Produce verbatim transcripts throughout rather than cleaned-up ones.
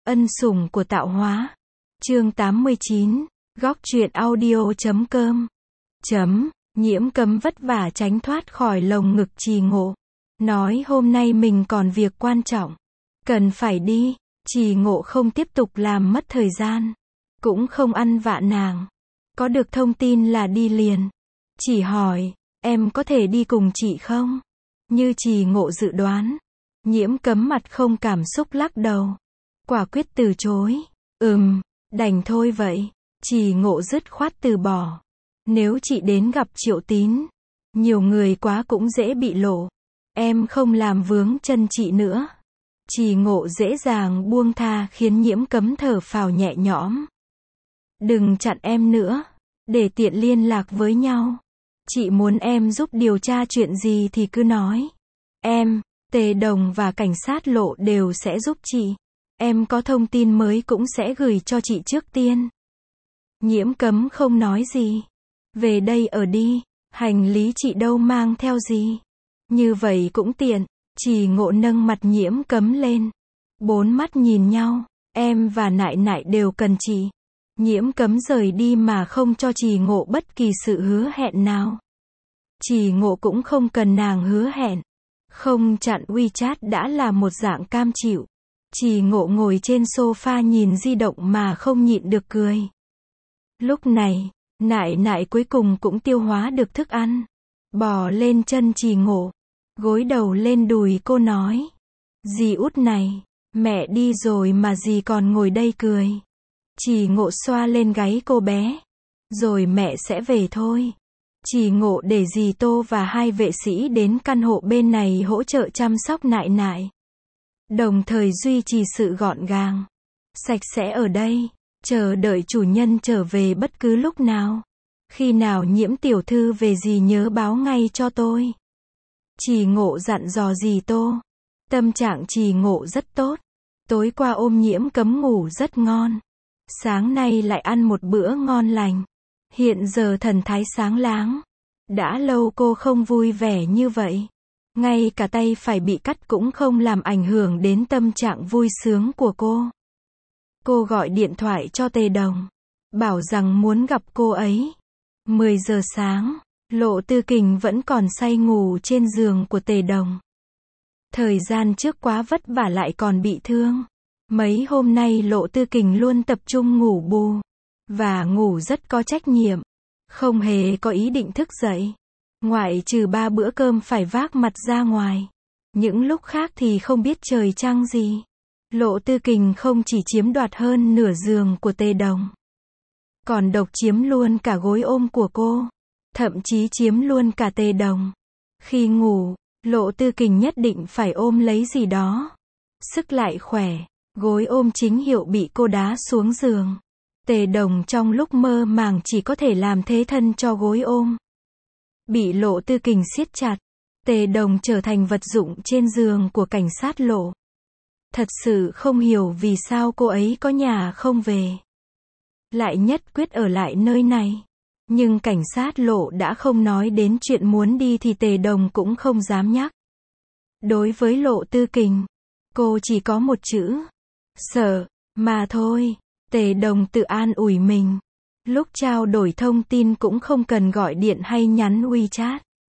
Ân sủng của tạo hóa. Chương tám mươi chín. Góc truyện audio.com. Chấm. Nhiễm Cấm vất vả tránh thoát khỏi lồng ngực Trì Ngộ. Nói hôm nay mình còn việc quan trọng. Cần phải đi. Trì Ngộ không tiếp tục làm mất thời gian. Cũng không ăn vạ nàng. Có được thông tin là đi liền. Chỉ hỏi, em có thể đi cùng chị không? Như Trì Ngộ dự đoán. Nhiễm Cấm mặt không cảm xúc lắc đầu. Quả quyết từ chối. Ừm, đành thôi vậy. Trì Ngộ dứt khoát từ bỏ. Nếu chị đến gặp Triệu Tín, nhiều người quá cũng dễ bị lộ. Em không làm vướng chân chị nữa. Trì Ngộ dễ dàng buông tha khiến Nhiễm Cấm thở phào nhẹ nhõm. Đừng chặn em nữa, để tiện liên lạc với nhau. Chị muốn em giúp điều tra chuyện gì thì cứ nói. Em, Tề Đồng và cảnh sát Lộ đều sẽ giúp chị. Em có thông tin mới cũng sẽ gửi cho chị trước tiên. Nhiễm Cấm không nói gì. Về đây ở đi, hành lý chị đâu mang theo gì. Như vậy cũng tiện. Trì Ngộ nâng mặt Nhiễm Cấm lên. Bốn mắt nhìn nhau, em và Nại Nại đều cần chị. Nhiễm Cấm rời đi mà không cho Trì Ngộ bất kỳ sự hứa hẹn nào. Trì Ngộ cũng không cần nàng hứa hẹn. Không chặn WeChat đã là một dạng cam chịu. Trì Ngộ ngồi trên sofa nhìn di động mà không nhịn được cười. Lúc này, Nại Nại cuối cùng cũng tiêu hóa được thức ăn. Bò lên chân Trì Ngộ. Gối đầu lên đùi cô nói. Dì út này, mẹ đi rồi mà dì còn ngồi đây cười. Trì Ngộ xoa lên gáy cô bé. Rồi mẹ sẽ về thôi. Trì Ngộ để dì Tô và hai vệ sĩ đến căn hộ bên này hỗ trợ chăm sóc Nại Nại. Đồng thời duy trì sự gọn gàng, sạch sẽ ở đây, chờ đợi chủ nhân trở về bất cứ lúc nào. Khi nào Nhiễm tiểu thư về dì nhớ báo ngay cho tôi. Trì Ngộ dặn dò dì Tô. Tâm trạng Trì Ngộ rất tốt. Tối qua ôm Nhiễm Cấm ngủ rất ngon. Sáng nay lại ăn một bữa ngon lành. Hiện giờ thần thái sáng láng. Đã lâu cô không vui vẻ như vậy. Ngay cả tay phải bị cắt cũng không làm ảnh hưởng đến tâm trạng vui sướng của cô. Cô gọi điện thoại cho Tề Đồng. Bảo rằng muốn gặp cô ấy. mười giờ sáng, Lộ Tư Kình vẫn còn say ngủ trên giường của Tề Đồng. Thời gian trước quá vất vả lại còn bị thương. Mấy hôm nay Lộ Tư Kình luôn tập trung ngủ bù. Và ngủ rất có trách nhiệm. Không hề có ý định thức dậy. Ngoại trừ ba bữa cơm phải vác mặt ra ngoài. Những lúc khác thì không biết trời trăng gì. Lộ Tư Kình không chỉ chiếm đoạt hơn nửa giường của Tề Đồng. Còn độc chiếm luôn cả gối ôm của cô. Thậm chí chiếm luôn cả Tề Đồng. Khi ngủ, Lộ Tư Kình nhất định phải ôm lấy gì đó. Sức lại khỏe. Gối ôm chính hiệu bị cô đá xuống giường. Tề Đồng trong lúc mơ màng chỉ có thể làm thế thân cho gối ôm. Bị Lộ Tư Kình siết chặt. Tề Đồng trở thành vật dụng trên giường của cảnh sát Lộ. Thật sự không hiểu vì sao cô ấy có nhà không về. Lại nhất quyết ở lại nơi này. Nhưng cảnh sát Lộ đã không nói đến chuyện muốn đi thì Tề Đồng cũng không dám nhắc. Đối với Lộ Tư Kình, cô chỉ có một chữ. Sợ, mà thôi. Tề Đồng tự an ủi mình. Lúc trao đổi thông tin cũng không cần gọi điện hay nhắn WeChat.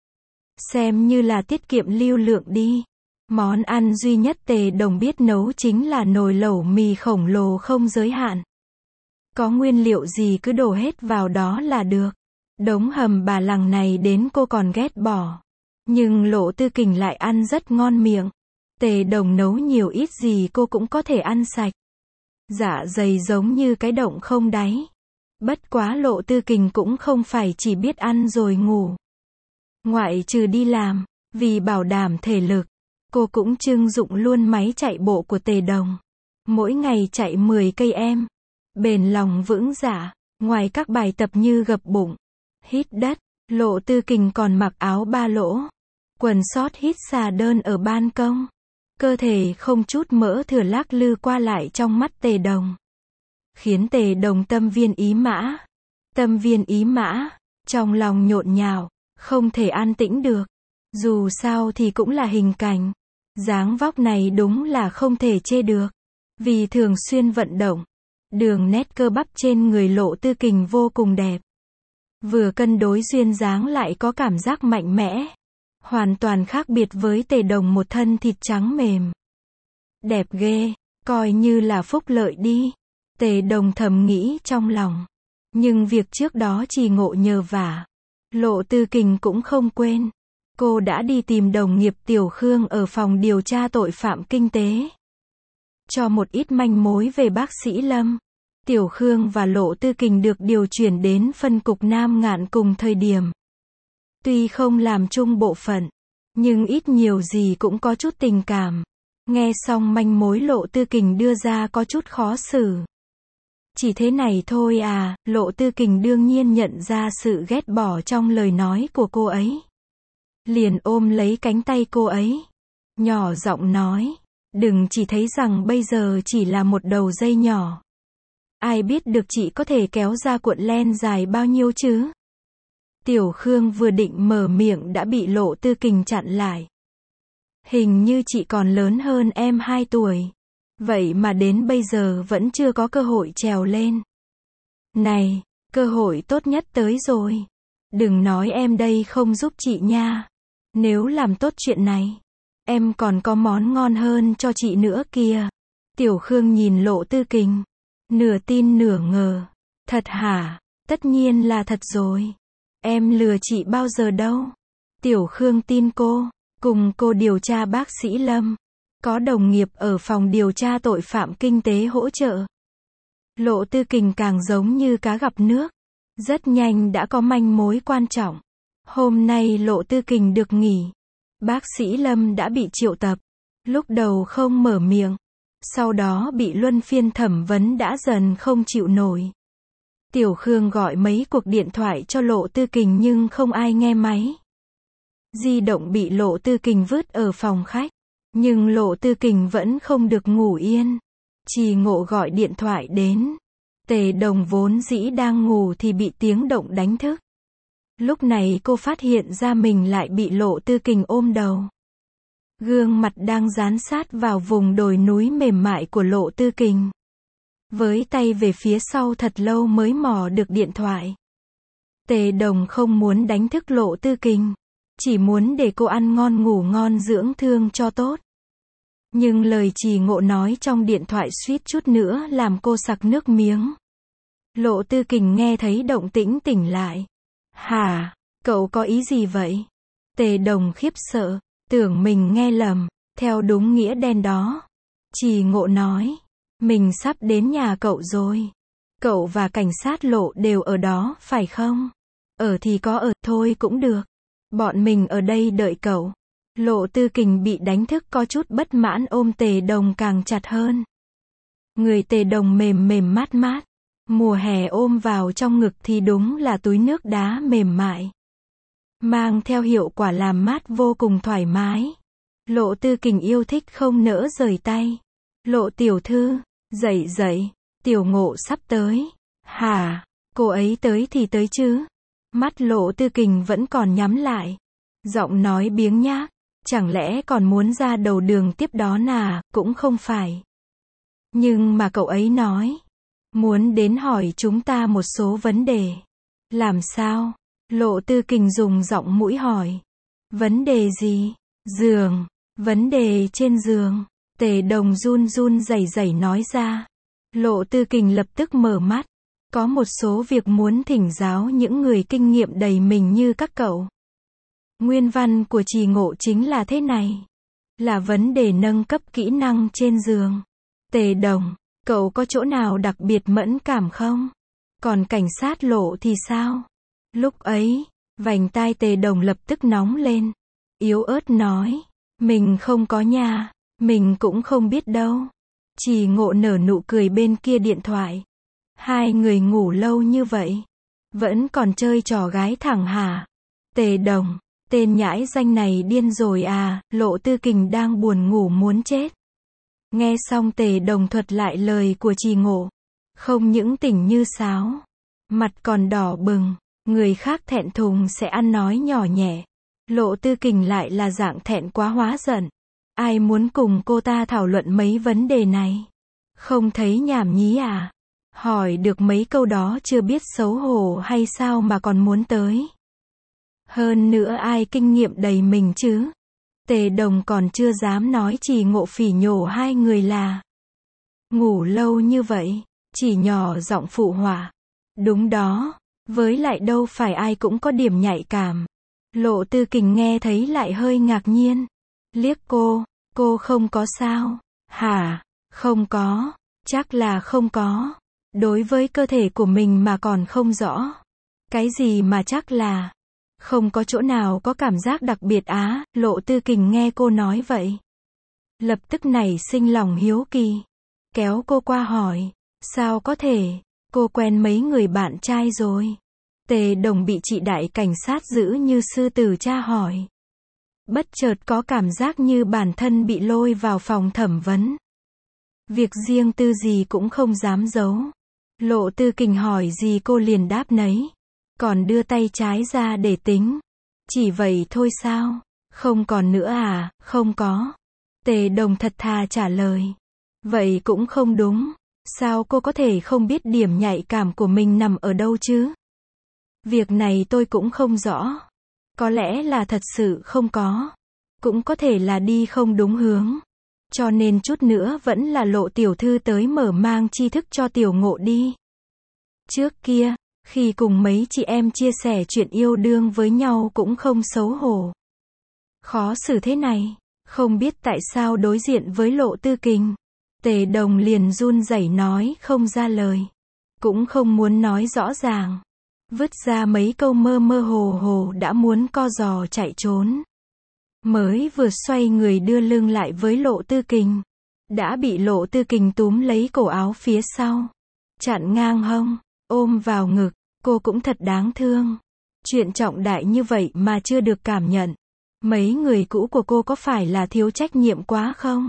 Xem như là tiết kiệm lưu lượng đi. Món ăn duy nhất Tề Đồng biết nấu chính là nồi lẩu mì khổng lồ không giới hạn. Có nguyên liệu gì cứ đổ hết vào đó là được. Đống hầm bà lằng này đến cô còn ghét bỏ. Nhưng Lộ Tư Kình lại ăn rất ngon miệng. Tề Đồng nấu nhiều ít gì cô cũng có thể ăn sạch. Dạ dày giống như cái động không đáy. Bất quá Lộ Tư Kình cũng không phải chỉ biết ăn rồi ngủ. Ngoại trừ đi làm, vì bảo đảm thể lực, cô cũng trưng dụng luôn máy chạy bộ của Tề Đồng. Mỗi ngày chạy mười cây em. Bền lòng vững dạ. Ngoài các bài tập như gập bụng, hít đất, Lộ Tư Kình còn mặc áo ba lỗ, quần sót hít xà đơn ở ban công. Cơ thể không chút mỡ thừa lắc lư qua lại trong mắt Tề Đồng. Khiến Tề Đồng tâm viên ý mã. Tâm viên ý mã, trong lòng nhộn nhạo, không thể an tĩnh được. Dù sao thì cũng là hình cảnh. Dáng vóc này đúng là không thể chê được. Vì thường xuyên vận động, đường nét cơ bắp trên người Lộ Tư Kình vô cùng đẹp. Vừa cân đối duyên dáng lại có cảm giác mạnh mẽ. Hoàn toàn khác biệt với Tề Đồng một thân thịt trắng mềm. Đẹp ghê, coi như là phúc lợi đi. Tề Đồng thầm nghĩ trong lòng. Nhưng việc trước đó Trì Ngộ nhờ vả, Lộ Tư Kình cũng không quên. Cô đã đi tìm đồng nghiệp Tiểu Khương ở phòng điều tra tội phạm kinh tế. Cho một ít manh mối về bác sĩ Lâm. Tiểu Khương và Lộ Tư Kình được điều chuyển đến phân cục Nam Ngạn cùng thời điểm. Tuy không làm chung bộ phận, nhưng ít nhiều gì cũng có chút tình cảm. Nghe xong manh mối Lộ Tư Kình đưa ra có chút khó xử. Chỉ thế này thôi à, Lộ Tư Kình đương nhiên nhận ra sự ghét bỏ trong lời nói của cô ấy. Liền ôm lấy cánh tay cô ấy. Nhỏ giọng nói, đừng chỉ thấy rằng bây giờ chỉ là một đầu dây nhỏ. Ai biết được chị có thể kéo ra cuộn len dài bao nhiêu chứ? Tiểu Khương vừa định mở miệng đã bị Lộ Tư Kình chặn lại. Hình như chị còn lớn hơn em hai tuổi. Vậy mà đến bây giờ vẫn chưa có cơ hội trèo lên. Này, cơ hội tốt nhất tới rồi. Đừng nói em đây không giúp chị nha. Nếu làm tốt chuyện này, em còn có món ngon hơn cho chị nữa kìa. Tiểu Khương nhìn Lộ Tư Kình, nửa tin nửa ngờ. Thật hả? Tất nhiên là thật rồi. Em lừa chị bao giờ đâu. Tiểu Khương tin cô. Cùng cô điều tra bác sĩ Lâm. Có đồng nghiệp ở phòng điều tra tội phạm kinh tế hỗ trợ. Lộ Tư Kình càng giống như cá gặp nước. Rất nhanh đã có manh mối quan trọng. Hôm nay Lộ Tư Kình được nghỉ. Bác sĩ Lâm đã bị triệu tập. Lúc đầu không mở miệng. Sau đó bị luân phiên thẩm vấn đã dần không chịu nổi. Tiểu Khương gọi mấy cuộc điện thoại cho Lộ Tư Kình nhưng không ai nghe máy. Di động bị Lộ Tư Kình vứt ở phòng khách. Nhưng Lộ Tư Kình vẫn không được ngủ yên. Trì Ngộ gọi điện thoại đến. Tề Đồng vốn dĩ đang ngủ thì bị tiếng động đánh thức. Lúc này cô phát hiện ra mình lại bị Lộ Tư Kình ôm đầu. Gương mặt đang dán sát vào vùng đồi núi mềm mại của Lộ Tư Kình. Với tay về phía sau thật lâu mới mò được điện thoại. Tề Đồng không muốn đánh thức Lộ Tư Kình. Chỉ muốn để cô ăn ngon ngủ ngon dưỡng thương cho tốt. Nhưng lời Trì Ngộ nói trong điện thoại suýt chút nữa làm cô sặc nước miếng. Lộ Tư Kình nghe thấy động tĩnh tỉnh lại. Hả? Cậu có ý gì vậy? Tề Đồng khiếp sợ, tưởng mình nghe lầm, theo đúng nghĩa đen đó. Trì Ngộ nói, mình sắp đến nhà cậu rồi. Cậu và cảnh sát Lộ đều ở đó, phải không? Ở thì có ở, thôi cũng được. Bọn mình ở đây đợi cậu. Lộ Tư Kình bị đánh thức có chút bất mãn ôm Tề Đồng càng chặt hơn. Người Tề Đồng mềm mềm mát mát. Mùa hè ôm vào trong ngực thì đúng là túi nước đá mềm mại. Mang theo hiệu quả làm mát vô cùng thoải mái. Lộ Tư Kình yêu thích không nỡ rời tay. Lộ tiểu thư, dậy dậy, Tiểu Ngộ sắp tới. Hả, cô ấy tới thì tới chứ. Mắt Lộ Tư Kình vẫn còn nhắm lại. Giọng nói biếng nhác. Chẳng lẽ còn muốn ra đầu đường tiếp đón à, cũng không phải. Nhưng mà cậu ấy nói. Muốn đến hỏi chúng ta một số vấn đề. Làm sao? Lộ Tư Kình dùng giọng mũi hỏi. Vấn đề gì? Giường. Vấn đề trên giường. Tề Đồng run run rẩy rẩy nói ra. Lộ Tư Kình lập tức mở mắt. Có một số việc muốn thỉnh giáo những người kinh nghiệm đầy mình như các cậu. Nguyên văn của Trì Ngộ chính là thế này. Là vấn đề nâng cấp kỹ năng trên giường. Tề Đồng, cậu có chỗ nào đặc biệt mẫn cảm không? Còn cảnh sát Lộ thì sao? Lúc ấy, vành tai Tề Đồng lập tức nóng lên. Yếu ớt nói. Mình không có nha. Mình cũng không biết đâu. Trì Ngộ nở nụ cười bên kia điện thoại. Hai người ngủ lâu như vậy. Vẫn còn chơi trò gái thẳng hả? Tề Đồng. Tên nhãi danh này điên rồi à, Lộ Tư Kình đang buồn ngủ muốn chết. Nghe xong Tề Đồng thuật lại lời của Trì Ngộ. Không những tỉnh như sáo. Mặt còn đỏ bừng. Người khác thẹn thùng sẽ ăn nói nhỏ nhẹ. Lộ Tư Kình lại là dạng thẹn quá hóa giận. Ai muốn cùng cô ta thảo luận mấy vấn đề này? Không thấy nhảm nhí à? Hỏi được mấy câu đó chưa biết xấu hổ hay sao mà còn muốn tới. Hơn nữa ai kinh nghiệm đầy mình chứ? Tề Đồng còn chưa dám nói Trì Ngộ phỉ nhổ hai người là ngủ lâu như vậy, chỉ nhỏ giọng phụ họa. Đúng đó, với lại đâu phải ai cũng có điểm nhạy cảm. Lộ Tư Kình nghe thấy lại hơi ngạc nhiên. Liếc cô, cô không có sao? Hả? Không có, chắc là không có. Đối với cơ thể của mình mà còn không rõ. Cái gì mà chắc là không có chỗ nào có cảm giác đặc biệt á? Lộ Tư Kình nghe cô nói vậy, lập tức nảy sinh lòng hiếu kỳ. Kéo cô qua hỏi, sao có thể, cô quen mấy người bạn trai rồi? Tề Đồng bị chị đại cảnh sát giữ như sư tử tra hỏi. Bất chợt có cảm giác như bản thân bị lôi vào phòng thẩm vấn. Việc riêng tư gì cũng không dám giấu. Lộ Tư Kình hỏi gì cô liền đáp nấy. Còn đưa tay trái ra để tính. Chỉ vậy thôi sao? Không còn nữa à? Không có. Tề Đồng thật thà trả lời. Vậy cũng không đúng. Sao cô có thể không biết điểm nhạy cảm của mình nằm ở đâu chứ? Việc này tôi cũng không rõ. Có lẽ là thật sự không có. Cũng có thể là đi không đúng hướng. Cho nên chút nữa vẫn là Lộ tiểu thư tới mở mang tri thức cho Tiểu Ngộ đi. Trước kia, khi cùng mấy chị em chia sẻ chuyện yêu đương với nhau cũng không xấu hổ. Khó xử thế này, không biết tại sao đối diện với Lộ Tư Kình. Tề Đồng liền run rẩy nói không ra lời. Cũng không muốn nói rõ ràng. Vứt ra mấy câu mơ mơ hồ hồ đã muốn co giò chạy trốn. Mới vừa xoay người đưa lưng lại với Lộ Tư Kình. Đã bị Lộ Tư Kình túm lấy cổ áo phía sau. Chặn ngang hông, ôm vào ngực, cô cũng thật đáng thương. Chuyện trọng đại như vậy mà chưa được cảm nhận. Mấy người cũ của cô có phải là thiếu trách nhiệm quá không?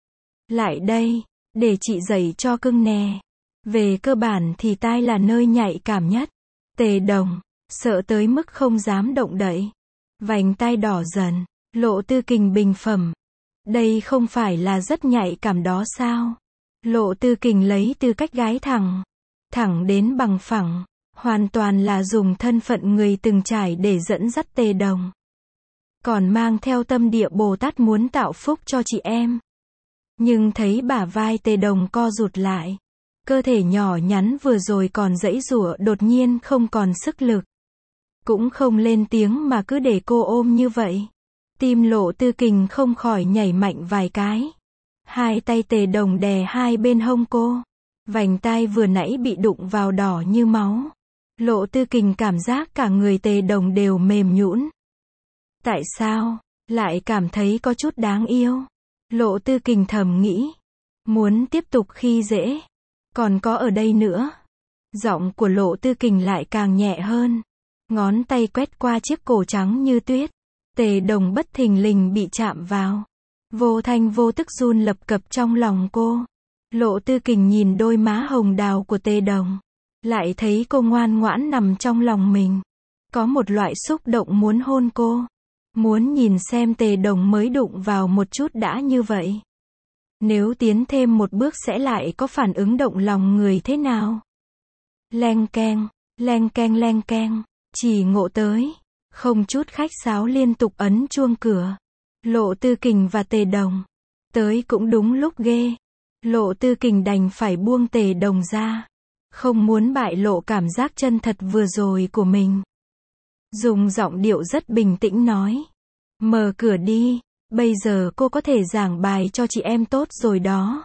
Lại đây, để chị dạy cho cưng nè. Về cơ bản thì tai là nơi nhạy cảm nhất. Tề Đồng, sợ tới mức không dám động đậy. Vành tai đỏ dần, Lộ Tư Kình bình phẩm. Đây không phải là rất nhạy cảm đó sao? Lộ Tư Kình lấy tư cách gái thẳng. Thẳng đến bằng phẳng. Hoàn toàn là dùng thân phận người từng trải để dẫn dắt Tề Đồng. Còn mang theo tâm địa Bồ Tát muốn tạo phúc cho chị em. Nhưng thấy bả vai Tề Đồng co rụt lại. Cơ thể nhỏ nhắn vừa rồi còn giãy giụa đột nhiên không còn sức lực. Cũng không lên tiếng mà cứ để cô ôm như vậy. Tim Lộ Tư Kình không khỏi nhảy mạnh vài cái. Hai tay Tề Đồng đè hai bên hông cô. Vành tai vừa nãy bị đụng vào đỏ như máu. Lộ Tư Kình cảm giác cả người Tề Đồng đều mềm nhũn. Tại sao lại cảm thấy có chút đáng yêu? Lộ Tư Kình thầm nghĩ. Muốn tiếp tục khi dễ. Còn có ở đây nữa. Giọng của Lộ Tư Kình lại càng nhẹ hơn. Ngón tay quét qua chiếc cổ trắng như tuyết. Tề Đồng bất thình lình bị chạm vào. Vô thanh vô tức run lập cập trong lòng cô. Lộ Tư Kình nhìn đôi má hồng đào của Tề Đồng. Lại thấy cô ngoan ngoãn nằm trong lòng mình. Có một loại xúc động muốn hôn cô. Muốn nhìn xem Tề Đồng mới đụng vào một chút đã như vậy. Nếu tiến thêm một bước sẽ lại có phản ứng động lòng người thế nào? Leng keng, leng keng leng keng. Chỉ Ngộ tới. Không chút khách sáo liên tục ấn chuông cửa. Lộ Tư Kình và Tề Đồng. Tới cũng đúng lúc ghê. Lộ Tư Kình đành phải buông Tề Đồng ra. Không muốn bại lộ cảm giác chân thật vừa rồi của mình. Dùng giọng điệu rất bình tĩnh nói. Mở cửa đi, bây giờ cô có thể giảng bài cho chị em tốt rồi đó.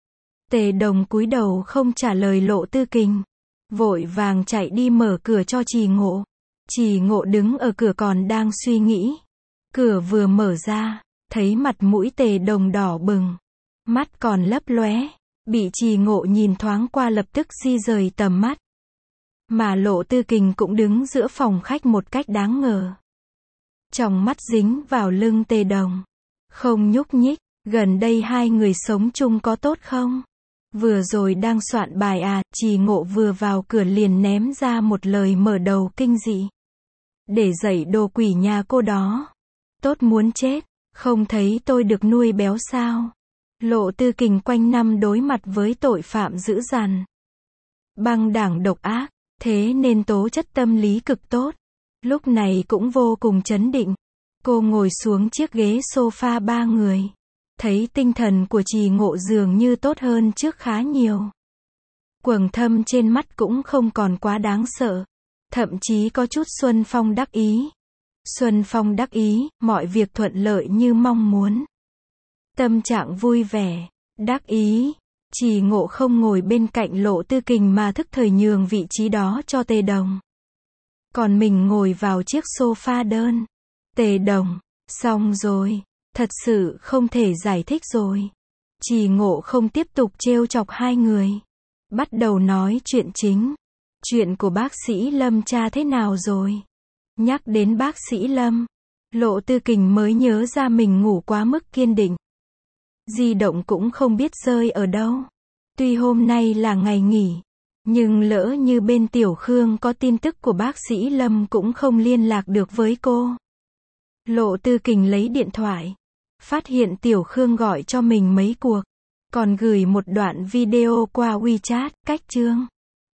Tề Đồng cúi đầu không trả lời Lộ Tư Kình. Vội vàng chạy đi mở cửa cho Trì Ngộ. Trì Ngộ đứng ở cửa còn đang suy nghĩ. Cửa vừa mở ra, thấy mặt mũi Tề Đồng đỏ bừng. Mắt còn lấp lóe. Bị Trì Ngộ nhìn thoáng qua lập tức di rời tầm mắt. Mà Lộ Tư Kình cũng đứng giữa phòng khách một cách đáng ngờ. Trong mắt dính vào lưng Tề Đồng. Không nhúc nhích. Gần đây hai người sống chung có tốt không? Vừa rồi đang soạn bài à? Trì Ngộ vừa vào cửa liền ném ra một lời mở đầu kinh dị. Để dạy đồ quỷ nhà cô đó. Tốt muốn chết. Không thấy tôi được nuôi béo sao? Lộ Tư Kình quanh năm đối mặt với tội phạm dữ dằn, băng đảng độc ác, thế nên tố chất tâm lý cực tốt. Lúc này cũng vô cùng trấn định. Cô ngồi xuống chiếc ghế sofa ba người. Thấy tinh thần của Trì Ngộ dường như tốt hơn trước khá nhiều. Quầng thâm trên mắt cũng không còn quá đáng sợ. Thậm chí có chút Xuân Phong đắc ý. Xuân Phong đắc ý, mọi việc thuận lợi như mong muốn. Tâm trạng vui vẻ, đắc ý. Trì Ngộ không ngồi bên cạnh Lộ Tư Kình mà thức thời nhường vị trí đó cho Tề Đồng. Còn mình ngồi vào chiếc sofa đơn. Tề Đồng, xong rồi. Thật sự không thể giải thích rồi. Trì Ngộ không tiếp tục trêu chọc hai người. Bắt đầu nói chuyện chính. Chuyện của bác sĩ Lâm cha thế nào rồi? Nhắc đến bác sĩ Lâm, Lộ Tư Kình mới nhớ ra mình ngủ quá mức kiên định. Di động cũng không biết rơi ở đâu. Tuy hôm nay là ngày nghỉ, nhưng lỡ như bên Tiểu Khương có tin tức của bác sĩ Lâm cũng không liên lạc được với cô. Lộ Tư Kình lấy điện thoại, phát hiện Tiểu Khương gọi cho mình mấy cuộc, còn gửi một đoạn video qua WeChat, cách chương.